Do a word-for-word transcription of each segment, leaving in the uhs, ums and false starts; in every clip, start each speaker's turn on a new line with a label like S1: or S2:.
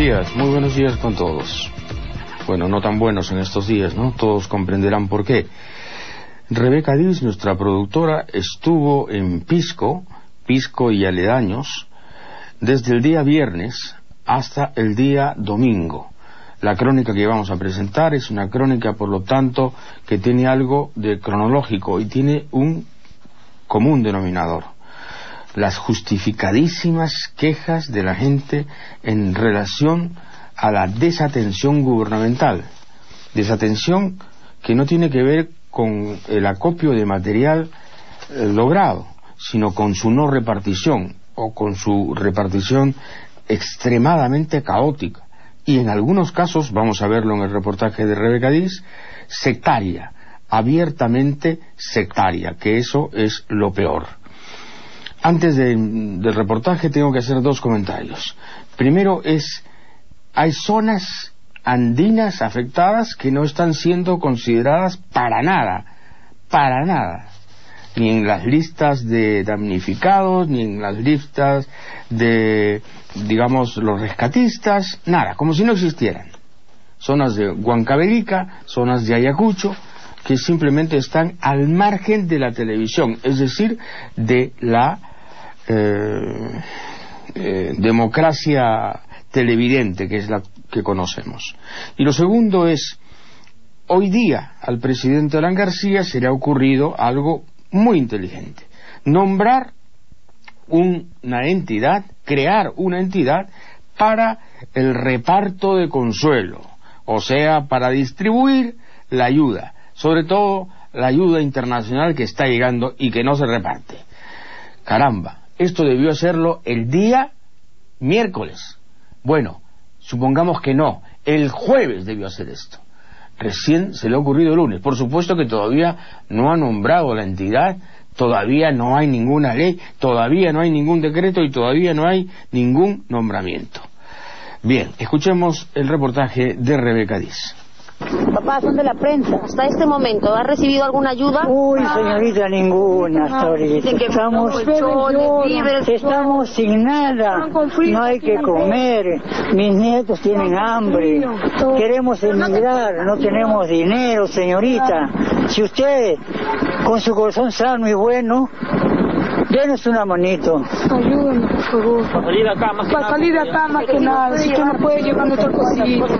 S1: días, muy buenos días con todos. Bueno, no tan buenos en estos días, ¿no? Todos comprenderán por qué. Rebeca Diz, nuestra productora, estuvo en Pisco, Pisco y aledaños, desde el día viernes hasta el día domingo. La crónica que vamos a presentar es una crónica, por lo tanto, que tiene algo de cronológico y tiene un común denominador: las justificadísimas quejas de la gente en relación a la desatención gubernamental. Desatención que no tiene que ver con el acopio de material eh, logrado, sino con su no repartición, o con su repartición extremadamente caótica, y en algunos casos, vamos a verlo en el reportaje de Rebeca Diz, sectaria, abiertamente sectaria, que eso es lo peor. Antes de, del reportaje tengo que hacer dos comentarios. Primero es, hay zonas andinas afectadas que no están siendo consideradas para nada, para nada, ni en las listas de damnificados, ni en las listas de, digamos, los rescatistas, nada, como si no existieran. Zonas de Huancavelica, zonas de Ayacucho, que simplemente están al margen de la televisión, es decir, de la eh, eh, democracia televidente, que es la que conocemos. Y lo segundo es, hoy día al presidente Alan García se le ha ocurrido algo muy inteligente: nombrar una entidad, crear una entidad para el reparto de consuelo, o sea, para distribuir la ayuda, sobre todo la ayuda internacional que está llegando y que no se reparte. Caramba, esto debió hacerlo el día miércoles. Bueno, supongamos que no, el jueves debió hacer esto. Recién se le ha ocurrido el lunes. Por supuesto que todavía no ha nombrado la entidad, todavía no hay ninguna ley, todavía no hay ningún decreto y todavía no hay ningún nombramiento. Bien, escuchemos el reportaje de Rebeca Diz.
S2: Papá, son de la prensa. Hasta este momento, ¿ha recibido alguna ayuda?
S3: Uy, señorita, ninguna hasta ahorita. Estamos, estamos sin nada. No hay que comer. Mis nietos tienen hambre. Queremos emigrar. No tenemos dinero, señorita. Si usted, con su corazón sano y bueno, denos una manito.
S2: Ayúdenos, por favor.
S3: Para salir de acá más que
S2: Para salir de acá más que nada. Si usted no puede llevar nuestra cosita.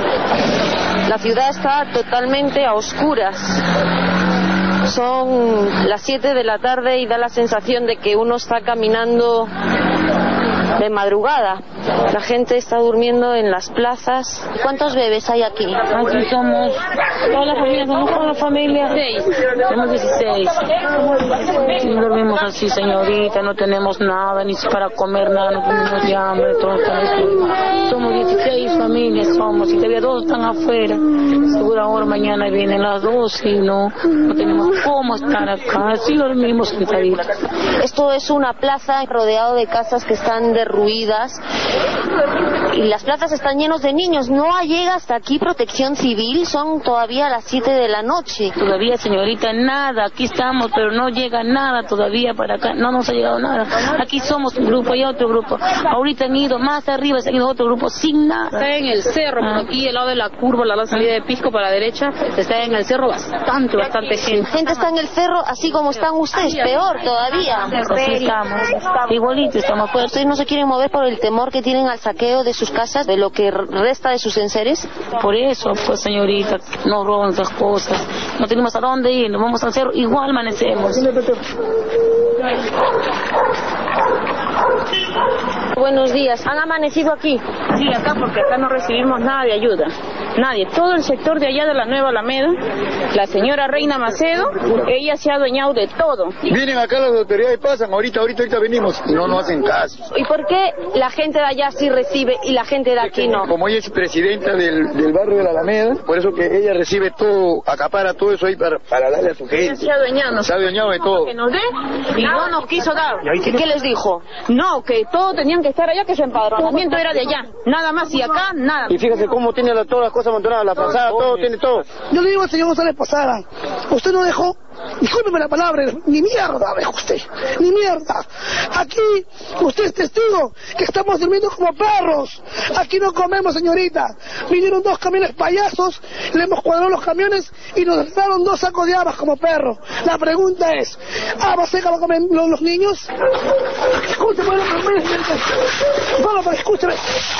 S4: La ciudad está totalmente a oscuras. Son las siete de la tarde y da la sensación de que uno está caminando de madrugada. La gente está durmiendo en las plazas.
S2: ¿Cuántos bebés hay aquí?
S4: Aquí somos, todas las familias, somos toda la familia. Seis. Somos dieciséis. Y dormimos así, señorita, no tenemos nada, ni para comer nada, no tenemos de hambre, todo está así. Somos dieciséis familias, somos, y todavía dos están afuera. Seguro ahora mañana vienen las dos y no, no tenemos cómo estar acá, así dormimos sentaditos.
S2: Esto es una plaza rodeado de casas que están derruidas. Y las plazas están llenos de niños. ¿No llega hasta aquí protección civil? Son todavía las siete de la noche.
S4: Todavía, señorita, nada. Aquí estamos, pero no llega nada todavía para acá. No nos ha llegado nada. Aquí somos un grupo y otro grupo. Ahorita han ido más arriba, se han ido otro grupo sin nada.
S5: Está en el cerro, por aquí, al lado de la curva, la salida de Pisco para la derecha. Está en el cerro bastante, bastante gente.
S2: Gente está en el cerro, así como están ustedes, peor todavía.
S4: Así estamos. Igualito estamos.
S2: Pero ustedes no se quieren mover por el temor que tienen al saqueo de sus casas, de lo que resta de sus enseres.
S4: Por eso, pues, señorita, no roban esas cosas. No tenemos a dónde ir, nos vamos al cerro, igual amanecemos.
S2: Buenos días. ¿Han amanecido aquí?
S5: Sí, acá, porque acá no recibimos nada de ayuda. Nadie. Todo el sector de allá de la Nueva Alameda, la señora Reina Macedo, ella se ha adueñado de todo.
S6: Vienen acá las autoridades y pasan, ahorita, ahorita, ahorita venimos. No nos hacen caso.
S2: ¿Y por qué la gente de allá sí recibe y la gente de aquí no?
S6: Como ella es presidenta del, del barrio de la Alameda, por eso que ella recibe todo, acapara todo eso ahí para, para darle a su gente.
S5: Ella se ha adueñado.
S6: Se ha adueñado de todo.
S5: Que nos dé y no nos quiso dar.
S2: ¿Y qué les dijo?
S5: No, No, que todos tenían que estar allá, que su empadronamiento era de allá. Nada más, y acá, nada.
S6: Y fíjese cómo tiene la, todas las cosas amontonadas, la pasada, todo, tiene todo.
S7: Yo le digo al señor González Posada, usted no dejó, discúlpeme la palabra, ni mierda dejó usted, ni mierda. Aquí, usted es testigo que estamos durmiendo como perros. Aquí no comemos, señorita. Vinieron dos camiones payasos, le hemos cuadrado los camiones y nos dejaron dos sacos de habas como perros. La pregunta es, ¿habas seca va a comer los, los niños? Escúchame, bueno, pero escúchame.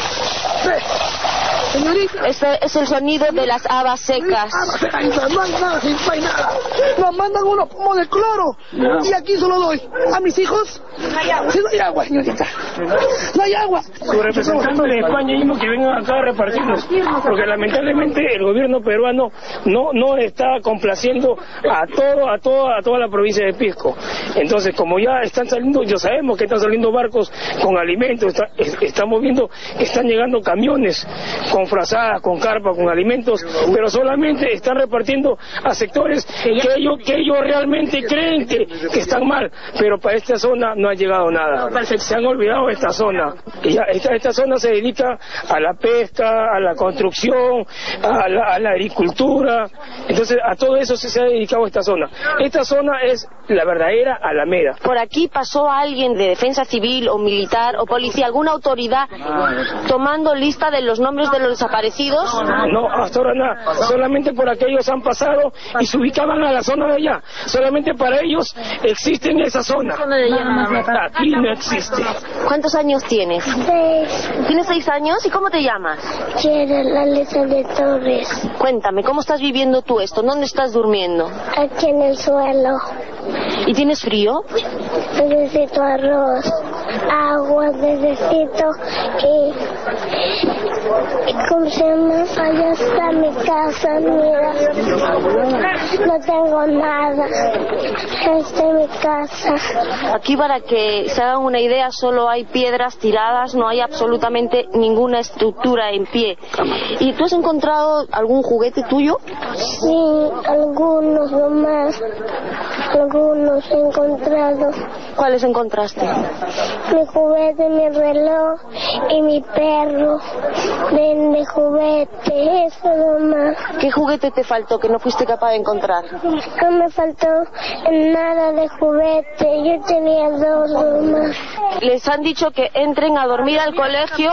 S7: Señorita.
S2: Este es el sonido de las habas secas.
S7: Habas secas, no hay nada, no hay nada. Nos mandan unos pomos de cloro no. Y aquí solo doy a mis hijos. No hay agua. Si no hay agua, señorita. No hay agua.
S8: Los representantes de España mismo que vengan acá a repartirnos, porque lamentablemente el gobierno peruano no no está complaciendo a todo a toda a toda la provincia de Pisco. Entonces, como ya están saliendo, ya sabemos que están saliendo barcos con alimentos, está, estamos viendo que están llegando camiones con frazadas, con carpa, con alimentos, pero solamente están repartiendo a sectores que ellos que ellos realmente creen que, que están mal, pero para esta zona no ha llegado nada. Se han olvidado de esta zona. Esta, esta zona se dedica a la pesca, a la construcción, a la, a la agricultura, entonces a todo eso se, se ha dedicado esta zona. Esta zona es la verdadera Alameda.
S2: ¿Por aquí pasó alguien de defensa civil o militar o policía, alguna autoridad tomando lista de los nombres de los desaparecidos?
S8: No, hasta ahora nada, solamente por aquellos han pasado y se ubicaban a la zona de allá, solamente para ellos existe en esa zona. Aquí no existe.
S2: ¿Cuántos años tienes?
S9: Seis.
S2: ¿Tienes seis años? ¿Y cómo te llamas?
S9: Quiero la letra de Torres.
S2: Cuéntame, ¿cómo estás viviendo tú esto? ¿Dónde estás durmiendo?
S9: Aquí en el suelo.
S2: ¿Y tienes frío?
S9: Necesito arroz, agua, necesito y... ¿Cómo se llama? Allá está mi casa, mira. No tengo nada. Esta es mi casa.
S2: Aquí, para que se hagan una idea, solo hay piedras tiradas, no hay absolutamente ninguna estructura en pie. ¿Y tú has encontrado algún juguete tuyo?
S9: Sí, algunos nomás. Algunos he encontrado.
S2: ¿Cuáles encontraste?
S9: Mi juguete, mi reloj y mi perro. Ven de juguete, eso nomás.
S2: ¿Qué juguete te faltó que no fuiste capaz de encontrar?
S9: No me faltó nada de juguete, yo tenía dos nomás.
S2: Les han dicho que entren a dormir al colegio.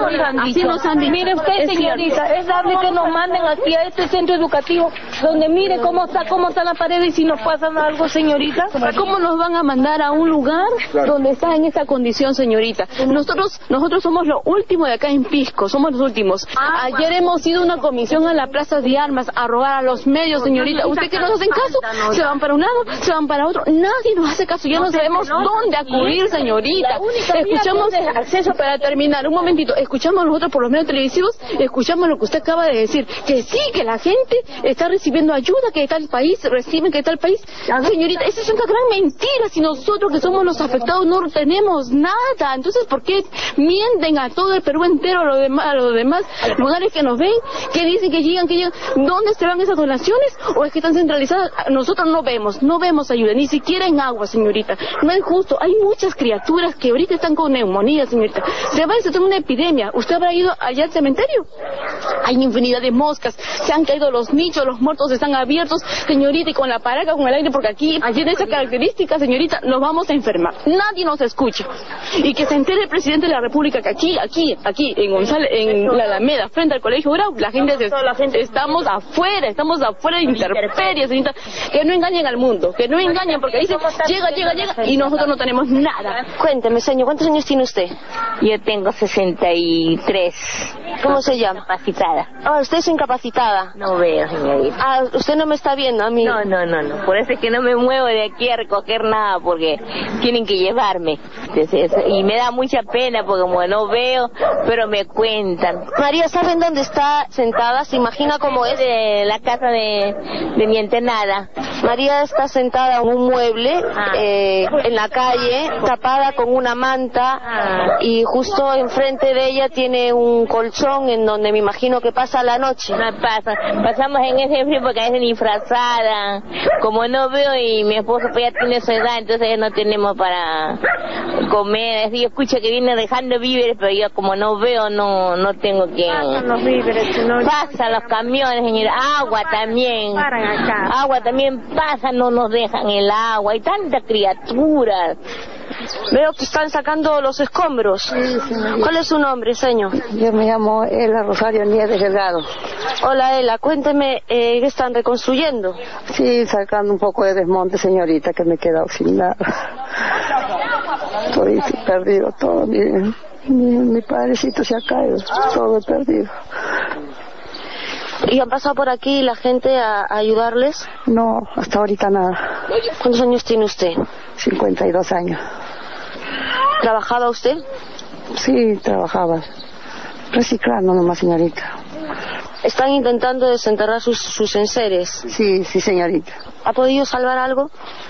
S5: Así nos han dicho. Mire usted, señorita, es dable que nos manden aquí a este centro educativo, donde mire cómo está, cómo están las paredes y si nos pasa algo, señorita. ¿Cómo nos van a mandar a un lugar donde está en esta condición, señorita? Nosotros, nosotros somos lo último de acá en Pisco, somos los últimos. Ayer hemos ido a una comisión a la Plaza de Armas a rogar a los medios, señorita. ¿Usted que nos hacen caso? Se van para un lado, se van para otro. Nadie nos hace caso, ya no sabemos dónde acudir, señorita. Escuchamos, acceso para terminar, un momentito, escuchamos nosotros por los medios televisivos, escuchamos lo que usted acaba de decir, que sí, que la gente está recibiendo ayuda, que de tal país reciben, que de tal país. Señorita, esa es una gran mentira. Si nosotros que somos los afectados no tenemos nada, entonces ¿por qué mienten a todo el Perú entero, a los demás, a los demás lugares que nos ven, que dicen que llegan, que llegan? ¿Dónde se van esas donaciones? ¿O es que están centralizadas? Nosotros no vemos, no vemos ayuda, ni siquiera en agua, señorita. No es justo. Hay muchas criaturas que ahorita están con neumonía, señorita. Se va a desatar una epidemia. ¿Usted habrá ido allá al cementerio? Hay infinidad de moscas, se han caído los nichos, los muertos están abiertos, señorita, y con la paraca, con el aire, porque aquí, allí en esa característica, señorita, nos vamos a enfermar. Nadie nos escucha. Y que se entere el presidente de la República que aquí, aquí, aquí, en González, en la Alameda, frente al Colegio Grau, la gente, se, la gente estamos afuera, estamos afuera de intemperies, señorita. Que no engañen al mundo, que no engañen, porque dice, llega, llega, llega, y nosotros no tenemos nada.
S2: Cuénteme, señor, ¿cuántos años tiene usted?
S10: Yo tengo sesenta y tres.
S2: ¿Cómo se llama?
S10: Incapacitada.
S2: Ah, usted es incapacitada.
S10: No veo, señorita.
S2: Ah, usted no me está viendo a mí.
S10: No, no, no, no. Por eso es que no me muevo de aquí a recoger nada, porque tienen que llevarme. Entonces, y me da mucha pena, porque como no veo, pero me cuentan.
S2: María, ¿saben dónde está sentada? ¿Se imagina cómo es?
S10: De la casa de, de mi entenada.
S2: María está sentada en un mueble, ah. eh, en la calle, tapada con una manta, ah. y justo enfrente de ella tiene un colchón en donde me imagino que pasa la noche.
S10: No pasa, pasamos en ese frío porque a veces disfrazada, como no veo y mi esposo pues ya tiene su edad, entonces no tenemos para comer. Así, yo escucho que viene dejando víveres, pero yo como no veo, no no tengo que...
S5: Pasan los víveres. No...
S10: Pasan los camiones, señora. Agua también.
S5: Paran acá.
S10: Agua también pasa, no nos dejan el agua. Hay tantas criaturas.
S2: Veo que están sacando los escombros.
S3: Sí,
S2: ¿Cuál es su nombre, señor?
S3: Yo me llamo Ela Rosario Nieves Delgado.
S2: Hola, Ela, cuénteme, eh, ¿qué están reconstruyendo?
S3: Sí, sacando un poco de desmonte, señorita, que me he quedado sin nada. Estoy perdido todo. Mi, mi, mi padrecito se ha caído, todo he perdido.
S2: ¿Y han pasado por aquí la gente a, a ayudarles?
S3: No, hasta ahorita nada.
S2: ¿Cuántos años tiene usted?
S3: cincuenta y dos años.
S2: ¿Trabajaba usted?
S3: Sí, trabajaba. Reciclando nomás, señorita.
S2: ¿Están intentando desenterrar sus, sus enseres?
S3: Sí, sí, señorita.
S2: ¿Ha podido salvar algo?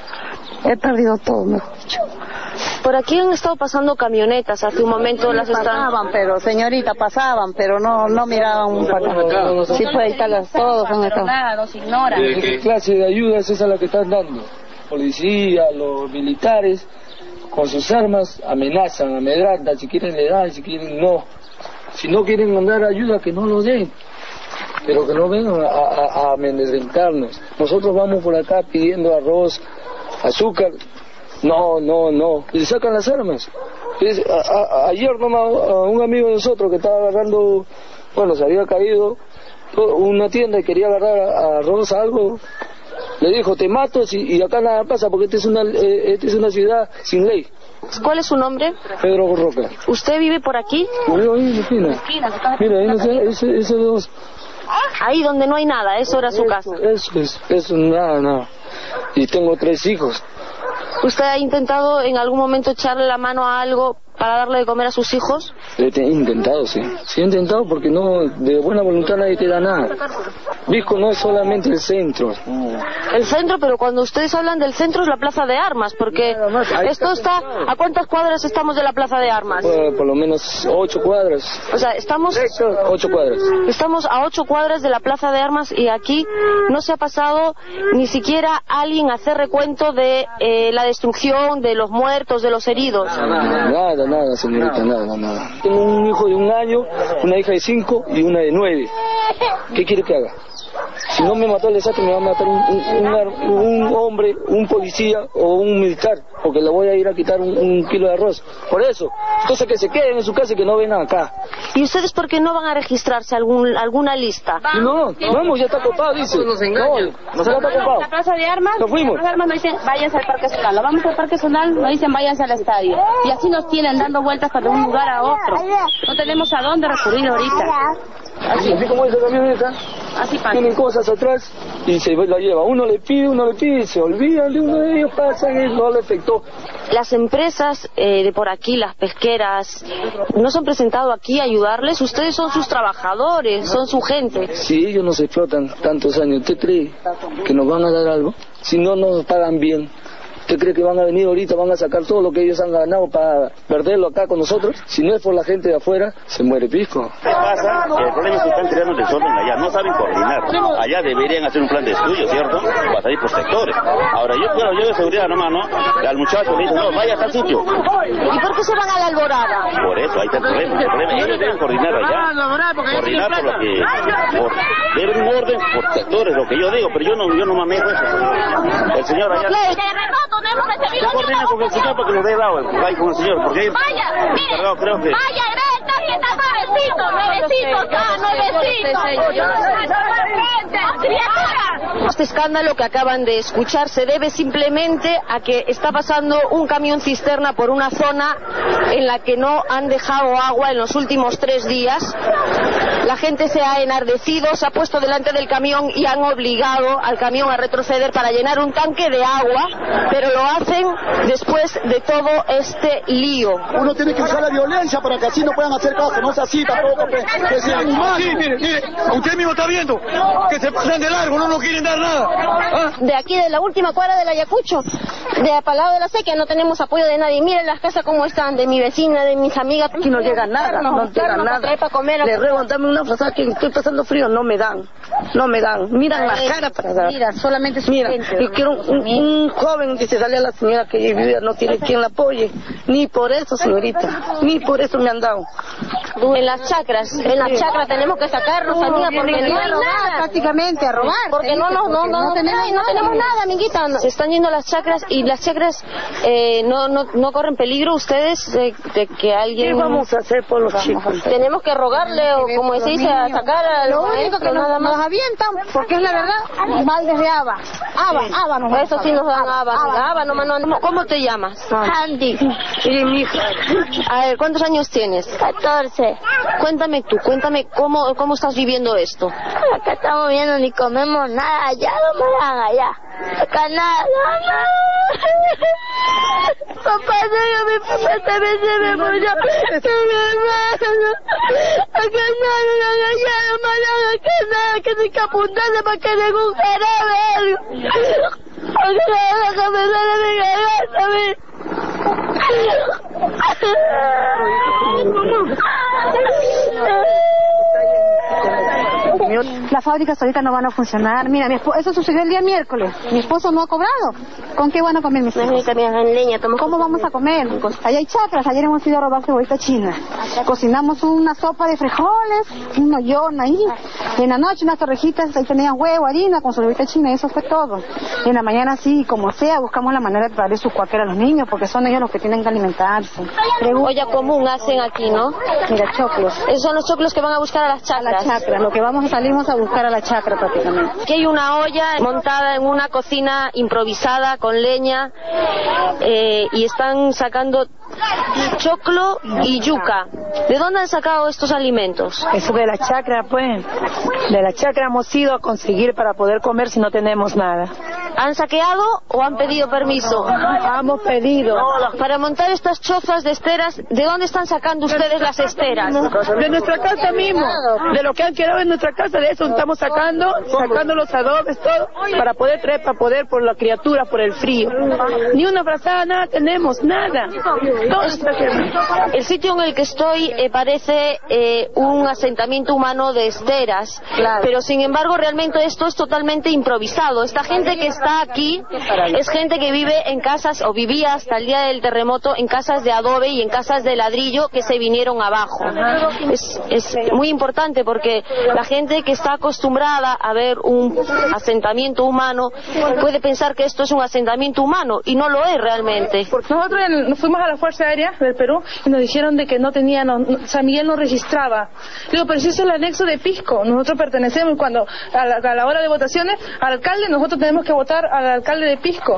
S3: He perdido todo, mejor dicho.
S2: Por aquí han estado pasando camionetas, hace un momento
S3: sí,
S2: las están...
S3: Pasaban, pero, señorita, pasaban, pero no no miraban para acá. Sí, pues ahí están todos.
S5: Nada, nos ignoran.
S11: ¿Qué clase de ayuda es esa la que están dando? Policía, los militares, con sus armas, amenazan, amedrantan, si quieren le dan, si quieren no. Si no quieren mandar ayuda, que no lo den, pero que no vengan a, a, a amedrentarnos. Nosotros vamos por acá pidiendo arroz, azúcar, no, no, no, y le sacan las armas. Es, a, a, ayer nomás a un amigo de nosotros que estaba agarrando, bueno, se había caído una tienda y quería agarrar a, arroz, algo, le dijo, te mato si, y acá nada pasa porque esta es una, eh, esta es una ciudad sin ley.
S2: ¿Cuál es su nombre?
S11: Pedro Roca.
S2: ¿Usted vive por aquí?
S11: Vivo ahí en la esquina. Mira, ahí no sé, ese, ese dos.
S2: Ahí donde no hay nada, eso era su
S11: eso,
S2: casa.
S11: Eso es, eso, nada, nada. Y tengo tres hijos.
S2: ¿Usted ha intentado en algún momento echarle la mano a algo para darle de comer a sus hijos?
S11: He intentado, sí. Sí he intentado porque no, de buena voluntad nadie te da nada. Pisco no es solamente el centro.
S2: El centro, pero cuando ustedes hablan del centro es la plaza de armas, porque esto está... ¿A cuántas cuadras estamos de la plaza de armas?
S11: Por, por lo menos ocho cuadras.
S2: O sea, estamos...
S11: Ocho cuadras.
S2: Estamos a ocho cuadras de la plaza de armas y aquí no se ha pasado ni siquiera alguien a hacer recuento de eh, la destrucción, de los muertos, de los heridos.
S11: Nada, nada, señorita, nada, nada. Tengo un hijo de un año, una hija de cinco y una de nueve. ¿Qué quiere que haga? Si no me mató el desastre, me va a matar un, un, un, un hombre, un policía o un militar, porque le voy a ir a quitar un, un kilo de arroz. Por eso, entonces que se queden en su casa y que no vengan acá.
S2: ¿Y ustedes por qué no van a registrarse algún, alguna lista?
S11: No, vamos, ya está copado, dice.
S5: Nos engañan.
S11: No, ya está copado.
S5: La plaza de armas,
S11: nos fuimos.
S5: La plaza de armas nos dicen, váyanse al Parque Zonal. Nos vamos al Parque Zonal, nos dicen, váyanse al estadio. Y así nos tienen dando vueltas de un lugar a otro. No tenemos a dónde recurrir ahorita.
S11: Así, así como esa camioneta,
S5: así pasa.
S11: Tienen cosas atrás y se la lleva. Uno le pide, uno le pide y se olvidan de uno de ellos, pasan y no le afectó.
S2: Las empresas eh, de por aquí, las pesqueras, ¿no se han presentado aquí a ayudarles? Ustedes son sus trabajadores, son su gente.
S11: Si ellos nos explotan tantos años, ¿usted cree que nos van a dar algo? Si no nos pagan bien, ¿usted cree que van a venir ahorita, van a sacar todo lo que ellos han ganado para perderlo acá con nosotros? Si no es por la gente de afuera, se muere Pisco.
S12: ¿Qué pasa? Que el problema es que están creando el desorden allá, no saben coordinar. Allá deberían hacer un plan de estudio, ¿cierto? Para salir por sectores. Ahora, yo, claro, yo de seguridad nomás, ¿no? Al muchacho le dicen, no, vaya a tal sitio.
S2: ¿Y por qué se van a la Alborada?
S12: Por eso, ahí está el problema. El problema ellos deben coordinar allá. Coordinar por lo que... Por, deben un orden por sectores, lo que yo digo, pero yo no, yo no manejo eso. El señor allá...
S13: No hemos recibido
S12: se coordina con el señor para que lo dé dado, vaya con el señor, porque
S13: vaya, mire,
S12: cargado, creo que...
S13: vaya, está aquí, está nuevecito, nuevecito, está nuevecito.
S2: Este escándalo que acaban de escuchar se debe simplemente a que está pasando un camión cisterna por una zona en la que no han dejado agua en los últimos tres días. La gente se ha enardecido, se ha puesto delante del camión y han obligado al camión a retroceder para llenar un tanque de agua, pero lo hacen después de todo este lío.
S14: Uno tiene que usar la violencia para que así no puedan hacer caso, no es así tampoco. Que, que sea humano.
S15: Sí, mire, mire, usted mismo está viendo que se pasan de largo, no nos quieren dar nada. ¿Ah?
S2: De aquí, de la última cuadra del Ayacucho, De Palado de la Sequía no tenemos apoyo de nadie. Miren las casas cómo están, de mi vecina, de mis amigas.
S4: Aquí no llega nada, no llega nada.
S2: Para comer,
S4: Le ruego, dame una frazada que estoy pasando frío, no me dan, no me dan. Miran las caras para dar.
S2: Mira, solamente su
S4: Mira,
S2: gente,
S4: yo quiero un, un joven que se sale a la señora que vive, no tiene quien la apoye. Ni por eso, señorita, ni por eso me han dado.
S2: En las chacras, en las chacras tenemos que sacarnos, amiga, porque no hay nada.
S16: Prácticamente a robar.
S2: Porque no, no, no, no, no tenemos, no tenemos nada, amiguita. Se están yendo las chacras y las chacras eh, no, no, no corren peligro ustedes de, de que alguien...
S4: ¿Qué vamos a hacer por los chicos?
S2: Tenemos que rogarle o como se dice, a sacar a
S16: lo único que nos, nos avientan, porque es la verdad, baldes de haba. Haba, haba nos
S2: Eso sí nos dan haba. Haba, no, no, no. ¿Cómo te llamas?
S10: Handy.
S4: Y mi hija.
S2: A ver, ¿cuántos años tienes?
S10: catorce.
S2: Cuéntame tú, cuéntame cómo, cómo estás viviendo esto.
S10: Acá estamos viendo ni comemos nada, allá no me dan allá. Acá nada, nada. Papá, no, mi papá también se me murió. Mi hermano. Acá nada, nada, allá no me dan acá nada, que se capuntarse para que tenga un jarabe. Acá nada, que me sale mi garganta, mi.
S16: Las fábricas ahorita no van a funcionar. Mira, mi esposo, eso sucedió el día miércoles. Mi esposo no ha cobrado. ¿Con qué van a comer mis hijos?
S2: Leña,
S16: ¿Cómo vamos a comer? Allá hay chacras. Ayer hemos ido a robar cebollita china. Cocinamos una sopa de frijoles, un hoyón ahí. En la noche unas torrejitas, ahí tenían huevo, harina con cebollita china, y eso fue todo. Y en la mañana sí, como sea, buscamos la manera de traerle su cuáquera a los niños, porque son ellos los que tienen que alimentarse.
S2: Olla común hacen aquí, ¿no?
S16: Mira, choclos.
S2: Esos son los choclos que van a buscar a las chacras.
S16: A las chacras, lo que vamos, salimos a buscar a la chacra prácticamente.
S2: Aquí hay una olla montada en una cocina improvisada con leña eh, y están sacando choclo y yuca. ¿De dónde han sacado estos alimentos?
S4: Eso de la chacra, pues. De la chacra hemos ido a conseguir para poder comer si no tenemos nada.
S2: ¿Han saqueado o han pedido permiso?
S4: Hemos pedido.
S2: Para montar estas chozas de esteras, ¿de dónde están sacando ustedes las esteras?
S4: De nuestra casa mismo. De lo que han quedado en nuestra casa, de eso estamos sacando, sacando los adobes, todo, para poder traer, para poder por la criatura, por el frío. Ni una frazada, nada tenemos, nada.
S2: El sitio en el que estoy eh, parece eh, un asentamiento humano de esteras, claro. Pero sin embargo realmente esto es totalmente improvisado. Esta gente que está aquí es gente que vive en casas, o vivía hasta el día del terremoto, en casas de adobe y en casas de ladrillo que se vinieron abajo. Es, es muy importante porque la gente que está acostumbrada a ver un asentamiento humano puede pensar que esto es un asentamiento humano y no lo es realmente.
S17: Nosotros nos fuimos a la Fuerza Aérea del Perú y nos dijeron de que no tenían, no, San Miguel no registraba. Digo, pero si es el anexo de Pisco, nosotros pertenecemos, cuando a la, a la hora de votaciones al alcalde, nosotros tenemos que votar al alcalde de Pisco.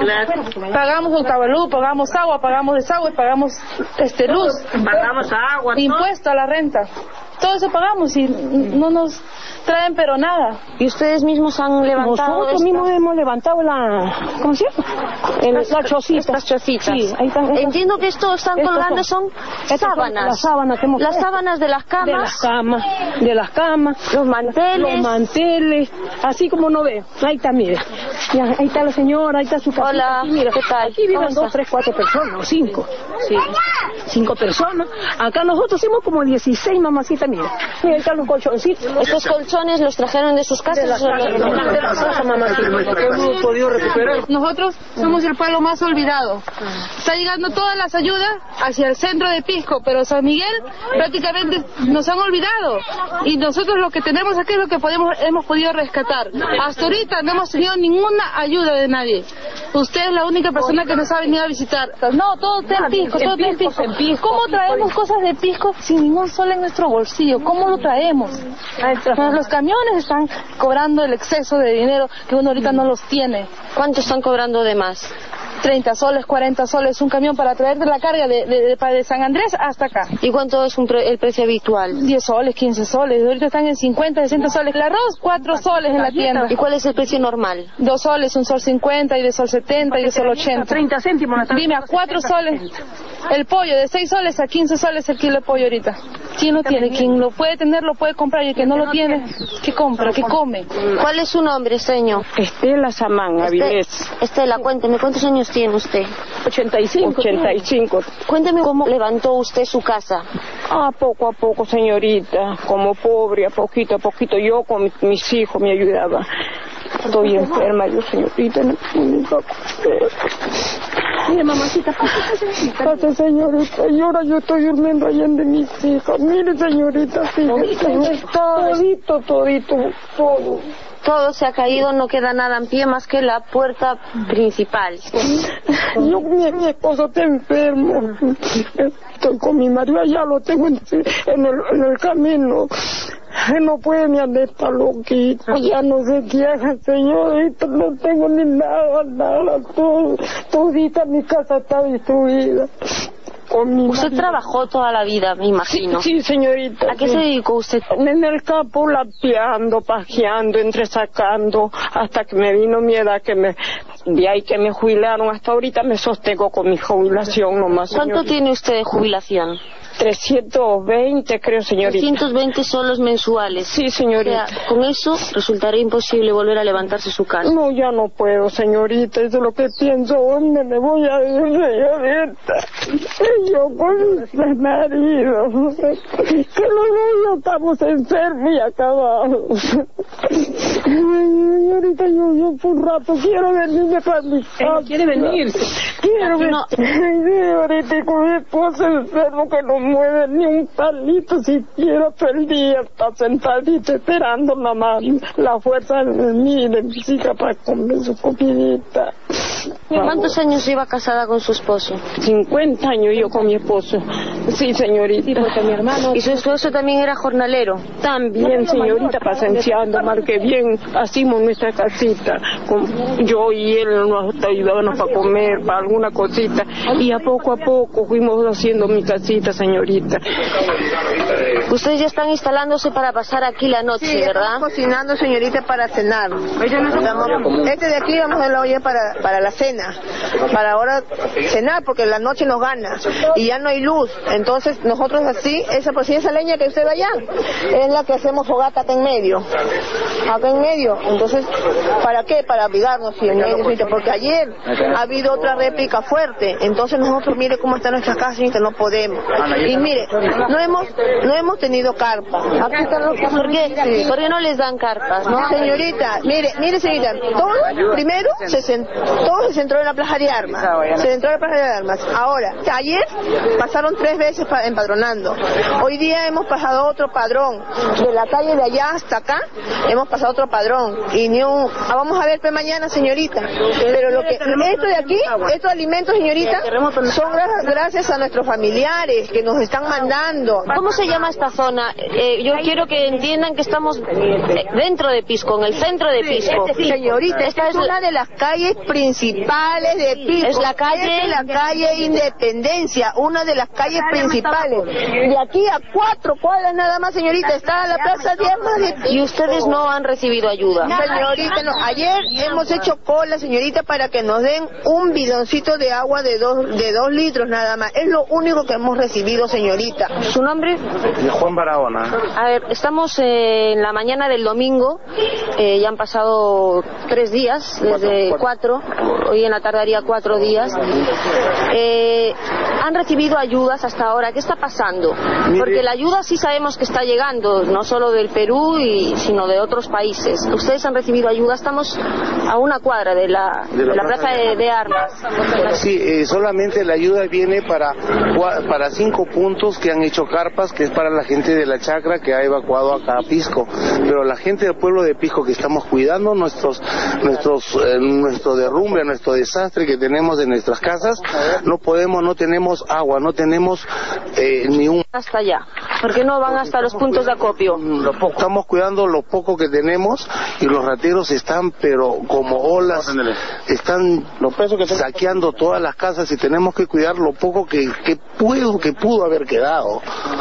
S17: Pagamos Octavalú, pagamos agua, pagamos desagüe, pagamos este luz,
S4: pagamos agua,
S17: impuesto a la renta. Todo eso pagamos y no nos traen pero nada.
S2: ¿Y ustedes mismos han levantado?
S4: Nosotros
S2: esta?
S4: mismos hemos levantado la... ¿Cómo se llama? El, las chocitas.
S2: Las chocitas.
S4: Sí, ahí están,
S2: entiendo que esto están colgando son, son sábanas.
S4: Las sábanas que hemos
S2: Las sábanas de las camas.
S4: De las camas, de las camas.
S2: Los manteles.
S4: Los manteles, así como no veo. Ahí está, mira. Ya, ahí está la señora, ahí está su casa.
S2: Hola,
S4: aquí, mira.
S2: ¿qué tal?
S4: Aquí viven dos, tres, cuatro personas, o cinco. Sí. Cinco personas. Acá nosotros somos como dieciséis, mamacita, mira. Mira, ahí están los colchoncitos.
S2: ¿Estos colchones los trajeron de sus casas?
S4: De las casas, de las casas, mamacita. Que hemos podido recuperar.
S17: Nosotros somos el pueblo más olvidado. Está llegando todas las ayudas hacia el centro de Pisco, pero San Miguel prácticamente nos han olvidado. Y nosotros lo que tenemos aquí es lo que podemos, hemos podido rescatar. Hasta ahorita no hemos tenido ninguna ayuda de nadie. Usted es la única persona que nos ha venido a visitar. No, todo está en Pisco, todo está en Pisco. ¿Cómo traemos cosas de Pisco sin ningún sol en nuestro bolsillo? ¿Cómo lo traemos? Los camiones están cobrando el exceso de dinero que uno ahorita no los tiene.
S2: ¿Cuánto están cobrando de más?
S17: treinta soles, cuarenta soles, un camión para traerte la carga de, de, de, de San Andrés hasta acá.
S2: ¿Y cuánto es un pre, el precio habitual?
S17: diez soles, quince soles, ahorita están en cincuenta, sesenta soles. El arroz, cuatro soles en la tienda.
S2: ¿Y cuál es el precio normal?
S17: dos soles, un sol cincuenta, y de sol setenta, y de sol ochenta.
S4: treinta céntimos.
S17: Dime, a cuatro soles. El pollo, de seis soles a quince soles el kilo de pollo ahorita. ¿Quién lo tiene? Quien lo puede tener, lo puede comprar, y el que no lo tiene, ¿qué compra? ¿Qué come?
S2: ¿Cuál es su nombre, señor?
S18: Estela Samán, Avilés.
S2: Estela, cuénteme, ¿cuántos años tiene usted?
S18: ochenta y cinco. ochenta y cinco.
S2: Cuénteme cómo levantó usted su casa.
S18: Ah, poco a poco, señorita, como pobre, a poquito a poquito. Yo con mis hijos me ayudaba. Estoy enferma, yo, señorita, no puedo.
S2: Mire, mamacita,
S18: pase, señorita, y ahora yo estoy durmiendo allá de mis hijos. Mire, señorita, fíjate, todito, todito, todo.
S2: Todo se ha caído, no queda nada en pie más que la puerta principal.
S18: Yo, mi, mi esposo está enfermo. Estoy con mi marido allá, lo tengo en, en, el, en el camino. No puede ni andar, está loquito. Ya no sé qué haga, señorita, no tengo ni nada, nada, todo, todita mi casa está destruida.
S2: Usted marido. Trabajó toda la vida, me imagino.
S18: Sí, sí, señorita.
S2: ¿A qué
S18: sí.
S2: se dedicó usted?
S18: En el campo, lapeando, pajeando, entresacando, hasta que me vino mi edad, que me, de ahí que me jubilaron. Hasta ahorita me sostengo con mi jubilación nomás, señorita.
S2: ¿Cuánto tiene usted de jubilación?
S18: trescientos veinte, creo, señorita.
S2: trescientos veinte solos mensuales.
S18: Sí, señorita.
S2: O sea, con eso resultaría imposible volver a levantarse su casa.
S18: No, ya no puedo, señorita. Eso es lo que pienso. ¿Dónde me voy a ir, señorita? Y yo con mi marido. Que los niños estamos enfermos y acabados. Señorita, yo, yo por un rato quiero venirme para mi casa.
S2: ¿Quiere venirse?
S18: Quiero venirme. No. Señorita, con mi esposo enfermo que no mueve ni un palito siquiera, todo el día está sentadito esperando mamá la fuerza de mí, de mi hija, para comer su comidita.
S2: ¿Cuántos años lleva casada con su esposo?
S18: cincuenta años yo con mi esposo. Sí, señorita.
S2: Sí, porque mi hermano... ¿Y su esposo también era jornalero?
S18: También, señorita, pasenciando, mal que bien, hacimos nuestra casita. Con yo y él nos ayudábamos para comer, para alguna cosita, y a poco a poco fuimos haciendo mi casita, señorita.
S2: Ustedes ya están instalándose para pasar aquí la noche,
S19: sí,
S2: ¿verdad?
S19: Estamos cocinando, señorita, para cenar. Estamos, este de aquí vamos a la olla para, para la cena, para ahora cenar, porque la noche nos gana y ya no hay luz. Entonces nosotros así, esa pues esa leña que usted ve allá, es la que hacemos fogata acá en medio, acá en medio. Entonces, ¿para qué? Para abrigarnos, señorita, porque ayer ha habido otra réplica fuerte. Entonces nosotros, mire cómo está nuestra casa y que no podemos. Y mire, no hemos no hemos tenido carpa. Aquí están los
S2: ¿Por qué? Sí. ¿Por qué no les dan carpas?
S19: No, señorita, mire, mire, señorita, todo primero se centró, todo se centró en la plaza de armas. Se centró en la plaza de armas. Ahora, ayer pasaron tres veces empadronando. Hoy día hemos pasado otro padrón. De la calle de allá hasta acá hemos pasado otro padrón. Y ni un... Ah, vamos a ver pues mañana, señorita. Pero lo que esto de aquí, estos alimentos, señorita, son gracias a nuestros familiares que nos están mandando.
S2: ¿Cómo se llama esta zona? Eh, yo quiero que entiendan que estamos dentro de Pisco, en el centro de Pisco.
S19: Sí, señorita, esta es una de las calles principales de Pisco.
S2: Es la calle,
S19: es la calle Independencia, una de las calles principales. De aquí a cuatro cuadras nada más, señorita, está la plaza de armas de Pisco.
S2: Y ustedes no han recibido ayuda.
S19: Señorita, no. Ayer hemos hecho cola, señorita, para que nos den un bidoncito de agua de dos de dos litros nada más. Es lo único que hemos recibido, señorita.
S2: ¿Su nombre?
S20: Juan Barahona.
S2: A ver, estamos eh, en la mañana del domingo, eh, ya han pasado tres días, desde cuatro, cuatro. Hoy en la tarde haría cuatro días. Eh, ¿Han recibido ayudas hasta ahora? ¿Qué está pasando? Porque la ayuda sí sabemos que está llegando, no solo del Perú, y, sino de otros países. ¿Ustedes han recibido ayuda? Estamos a una cuadra de la, de la, de la plaza de, de armas.
S20: Sí, eh, solamente la ayuda viene para, para cinco puntos que han hecho carpas, que es para la gente de la chacra que ha evacuado acá a Pisco. Pero la gente del pueblo de Pisco que estamos cuidando nuestros, nuestros, eh, nuestro derrumbe, nuestro desastre que tenemos en nuestras casas, no podemos, no tenemos agua, no tenemos eh, ni un...
S2: Hasta allá. ¿Por qué no van hasta los puntos de acopio?
S20: Lo poco, estamos cuidando lo poco que tenemos y los rateros están, pero como olas, están saqueando todas las casas y tenemos que cuidar lo poco que, que puedo, que pudo haber quedado.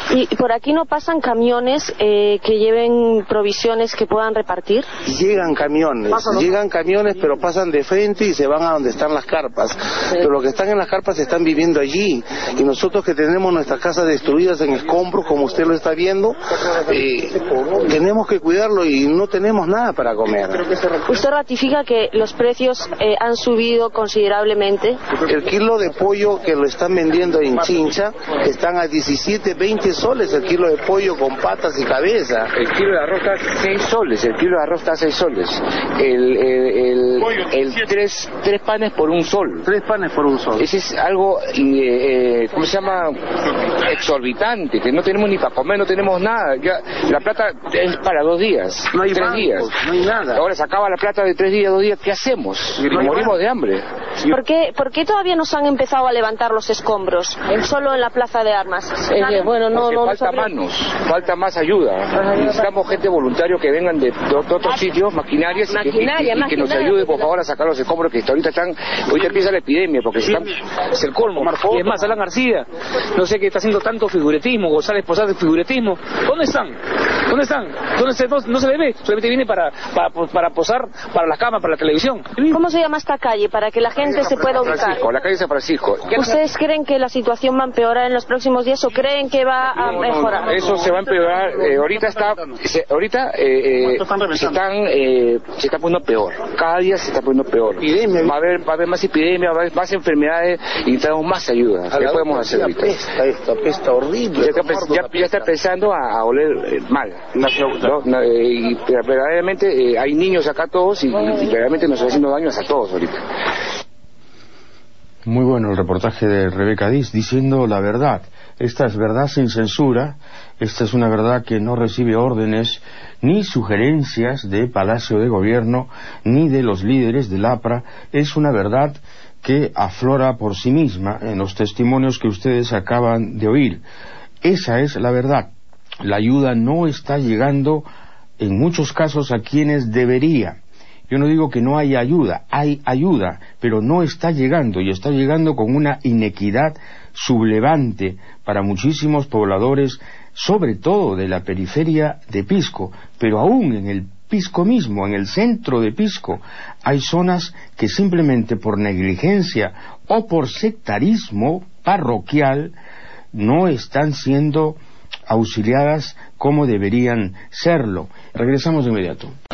S2: ¿Y por aquí no pasan camiones eh, que lleven provisiones que puedan repartir?
S20: Llegan camiones, llegan camiones pero pasan de frente y se van a donde están las carpas. Pero los que están en las carpas están viviendo allí. Y nosotros que tenemos nuestras casas destruidas en escombros, como usted lo está viendo, eh, tenemos que cuidarlo y no tenemos nada para comer.
S2: ¿Usted ratifica que los precios eh, han subido considerablemente?
S20: El kilo de pollo que lo están vendiendo en Chincha están a diecisiete, veinte soles el kilo de pollo con patas y cabeza.
S11: El kilo de arroz está a seis soles, el kilo de arroz está a seis soles. El, el, el, el tres, tres panes por un sol.
S20: Tres panes por un sol.
S11: Ese es algo, eh, ¿cómo se llama? Exorbitante, que no tenemos ni para comer, no tenemos nada. Ya, la plata es para dos días,
S20: no hay
S11: tres
S20: bancos,
S11: días.
S20: No hay nada.
S11: Ahora se acaba la plata de tres días, dos días, ¿qué hacemos? No morimos de hambre.
S2: ¿Por qué, ¿Por qué todavía no se han empezado a levantar los escombros? Solo en la plaza de armas.
S11: Eh, bueno, no, no, falta no manos, falta más ayuda. Necesitamos gente voluntaria que vengan de, de otros sitios, maquinarias,
S2: maquinaria,
S11: y, que, y, y que nos ayude, por favor, a sacar los escombros que ahorita están, ahorita empieza la epidemia, porque están,
S8: es el colmo. Y es más, Alan García, no sé qué está haciendo tanto figuretismo, González Posada figuretismo. ¿Dónde están? ¿Dónde están? ¿Dónde se, no, no se le ve? Solamente viene para, para, para posar para las cámaras, para la televisión.
S2: ¿Cómo se llama esta calle? Para que la gente se pueda ubicar.
S11: La calle San Francisco.
S2: ¿Ustedes creen que la situación va a empeorar en los próximos días o creen que va a mejorar?
S11: Eso se va a empeorar. Eh, ahorita está, se, ahorita eh, eh, se están, eh, se está poniendo peor. Cada día se está poniendo peor. Va a haber, va a haber más epidemia, va a haber más enfermedades y necesitamos más ayuda. ¿Qué podemos hacer ahorita?
S20: Apesta esto, apesta horrible.
S11: Ya está, ya, ya está empezando a, a oler eh, mal. ¿No? No, eh, y verdaderamente eh, hay niños acá todos y, y verdaderamente nos está haciendo daños a todos ahorita.
S1: Muy bueno el reportaje de Rebeca Diz, diciendo la verdad. Esta es verdad sin censura, esta es una verdad que no recibe órdenes ni sugerencias de Palacio de Gobierno ni de los líderes del APRA, es una verdad que aflora por sí misma en los testimonios que ustedes acaban de oír. Esa es la verdad. La ayuda no está llegando en muchos casos a quienes debería. Yo no digo que no haya ayuda, hay ayuda, pero no está llegando, y está llegando con una inequidad sublevante para muchísimos pobladores, sobre todo de la periferia de Pisco, pero aún en el Pisco mismo, en el centro de Pisco, hay zonas que simplemente por negligencia o por sectarismo parroquial no están siendo auxiliadas como deberían serlo. Regresamos de inmediato.